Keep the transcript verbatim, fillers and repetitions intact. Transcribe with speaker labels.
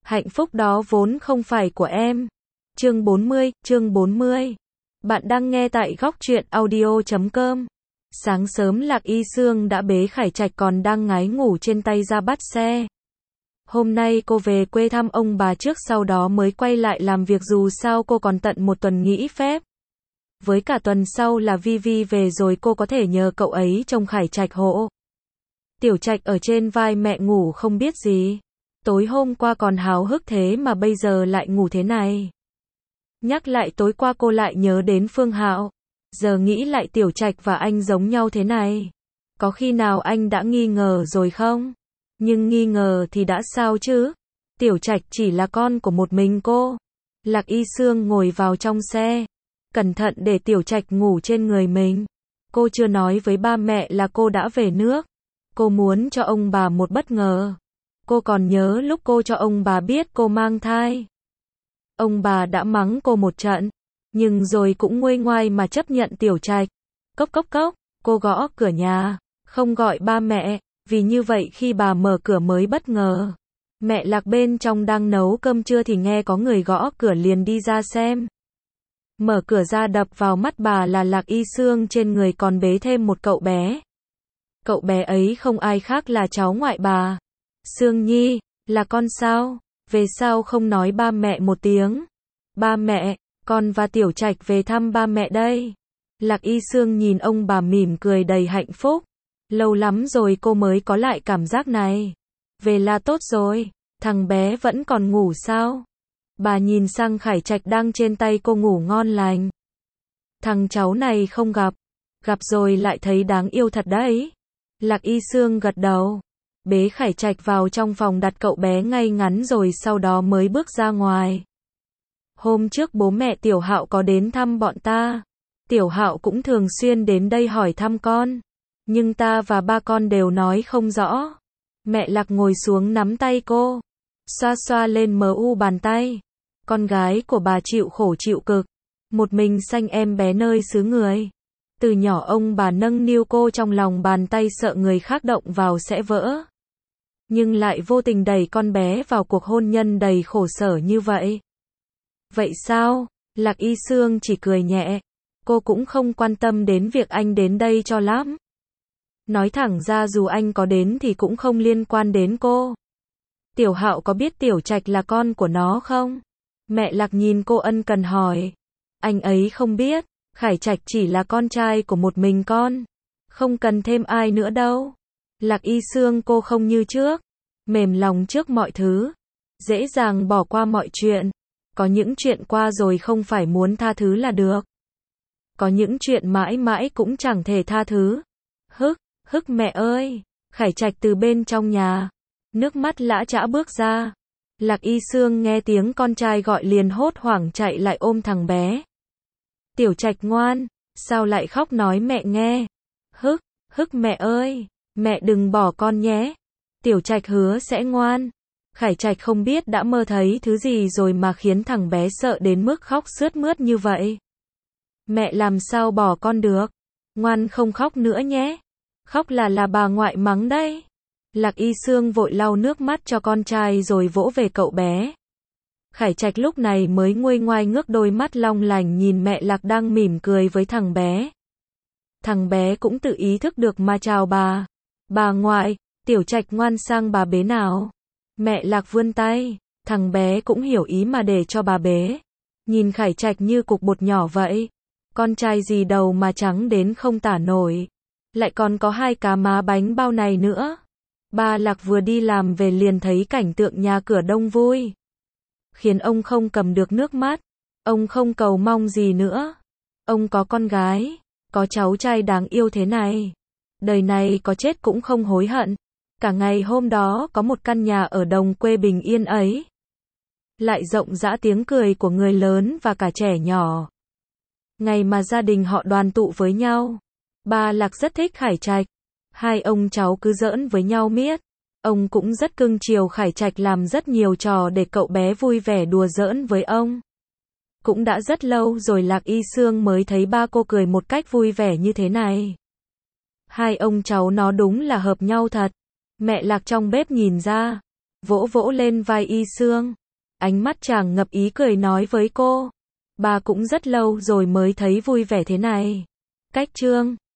Speaker 1: Hạnh phúc đó vốn không phải của em. Chương bốn mươi, chương bốn mươi. Bạn đang nghe tại góc truyện audio chấm com. Sáng sớm Lạc Y Sương đã bế Khải Trạch còn đang ngái ngủ trên tay ra bắt xe. Hôm nay cô về quê thăm ông bà trước sau đó mới quay lại làm việc dù sao cô còn tận một tuần nghỉ phép. Với cả tuần sau là Vi Vi về rồi cô có thể nhờ cậu ấy trông Khải Trạch hộ. Tiểu Trạch ở trên vai mẹ ngủ không biết gì. Tối hôm qua còn háo hức thế mà bây giờ lại ngủ thế này. Nhắc lại tối qua cô lại nhớ đến Phương Hạo. Giờ nghĩ lại Tiểu Trạch và anh giống nhau thế này. Có khi nào anh đã nghi ngờ rồi không? Nhưng nghi ngờ thì đã sao chứ? Tiểu Trạch chỉ là con của một mình cô. Lạc Y Sương ngồi vào trong xe. Cẩn thận để Tiểu Trạch ngủ trên người mình. Cô chưa nói với ba mẹ là cô đã về nước. Cô muốn cho ông bà một bất ngờ. Cô còn nhớ lúc cô cho ông bà biết cô mang thai. Ông bà đã mắng cô một trận. Nhưng rồi cũng nguôi ngoai mà chấp nhận Tiểu Trạch. Cốc cốc cốc, cô gõ cửa nhà. Không gọi ba mẹ. Vì như vậy khi bà mở cửa mới bất ngờ. Mẹ Lạc bên trong đang nấu cơm trưa thì nghe có người gõ cửa liền đi ra xem. Mở cửa ra đập vào mắt bà là Lạc Y Sương trên người còn bế thêm một cậu bé. Cậu bé ấy không ai khác là cháu ngoại bà. Sương Nhi, là con sao? Về sao không nói ba mẹ một tiếng? Ba mẹ, con và Tiểu Trạch về thăm ba mẹ đây. Lạc Y Sương nhìn ông bà mỉm cười đầy hạnh phúc. Lâu lắm rồi cô mới có lại cảm giác này. Về là tốt rồi, thằng bé vẫn còn ngủ sao? Bà nhìn sang Khải Trạch đang trên tay cô ngủ ngon lành. Thằng cháu này không gặp. Gặp rồi lại thấy đáng yêu thật đấy. Lạc Y Sương gật đầu. Bế Khải Trạch vào trong phòng đặt cậu bé ngay ngắn rồi sau đó mới bước ra ngoài. Hôm trước bố mẹ Tiểu Hạo có đến thăm bọn ta. Tiểu Hạo cũng thường xuyên đến đây hỏi thăm con. Nhưng ta và ba con đều nói không rõ. Mẹ Lạc ngồi xuống nắm tay cô. Xoa xoa lên mờ u bàn tay. Con gái của bà chịu khổ chịu cực. Một mình sanh em bé nơi xứ người. Từ nhỏ ông bà nâng niu cô trong lòng bàn tay sợ người khác động vào sẽ vỡ. Nhưng lại vô tình đẩy con bé vào cuộc hôn nhân đầy khổ sở như vậy. Vậy sao? Lạc Y Sương chỉ cười nhẹ. Cô cũng không quan tâm đến việc anh đến đây cho lắm. Nói thẳng ra dù anh có đến thì cũng không liên quan đến cô. Tiểu Hạo có biết Tiểu Trạch là con của nó không? Mẹ Lạc nhìn cô ân cần hỏi. Anh ấy không biết. Khải Trạch chỉ là con trai của một mình con. Không cần thêm ai nữa đâu. Lạc Y Sương cô không như trước. Mềm lòng trước mọi thứ. Dễ dàng bỏ qua mọi chuyện. Có những chuyện qua rồi không phải muốn tha thứ là được. Có những chuyện mãi mãi cũng chẳng thể tha thứ. Hức, hức mẹ ơi. Khải Trạch từ bên trong nhà. Nước mắt lã chã bước ra. Lạc Y Sương nghe tiếng con trai gọi liền hốt hoảng chạy lại ôm thằng bé. Tiểu Trạch ngoan, sao lại khóc nói mẹ nghe. Hức, hức mẹ ơi, mẹ đừng bỏ con nhé. Tiểu Trạch hứa sẽ ngoan. Khải Trạch không biết đã mơ thấy thứ gì rồi mà khiến thằng bé sợ đến mức khóc sướt mướt như vậy. Mẹ làm sao bỏ con được. Ngoan không khóc nữa nhé. Khóc là là bà ngoại mắng đấy. Lạc Y Sương vội lau nước mắt cho con trai rồi vỗ về cậu bé. Khải Trạch lúc này mới nguôi ngoai ngước đôi mắt long lành nhìn mẹ Lạc đang mỉm cười với thằng bé. Thằng bé cũng tự ý thức được mà chào bà. Bà ngoại, Tiểu Trạch ngoan sang bà bế nào. Mẹ Lạc vươn tay, thằng bé cũng hiểu ý mà để cho bà bế. Nhìn Khải Trạch như cục bột nhỏ vậy. Con trai gì đầu mà trắng đến không tả nổi. Lại còn có hai cá má bánh bao này nữa. Ba Lạc vừa đi làm về liền thấy cảnh tượng nhà cửa đông vui. Khiến ông không cầm được nước mắt. Ông không cầu mong gì nữa. Ông có con gái, có cháu trai đáng yêu thế này. Đời này có chết cũng không hối hận. Cả ngày hôm đó có một căn nhà ở đồng quê bình yên ấy. Lại rộng rã tiếng cười của người lớn và cả trẻ nhỏ. Ngày mà gia đình họ đoàn tụ với nhau. Ba Lạc rất thích Khải Trạch. Hai ông cháu cứ giỡn với nhau miết. Ông cũng rất cưng chiều Khải Trạch làm rất nhiều trò để cậu bé vui vẻ đùa giỡn với ông. Cũng đã rất lâu rồi Lạc Y Sương mới thấy ba cô cười một cách vui vẻ như thế này. Hai ông cháu nó đúng là hợp nhau thật. Mẹ Lạc trong bếp nhìn ra. vỗ vỗ lên vai Y Sương. Ánh mắt chàng ngập ý cười nói với cô. Ba cũng rất lâu rồi mới thấy vui vẻ thế này. Cách chương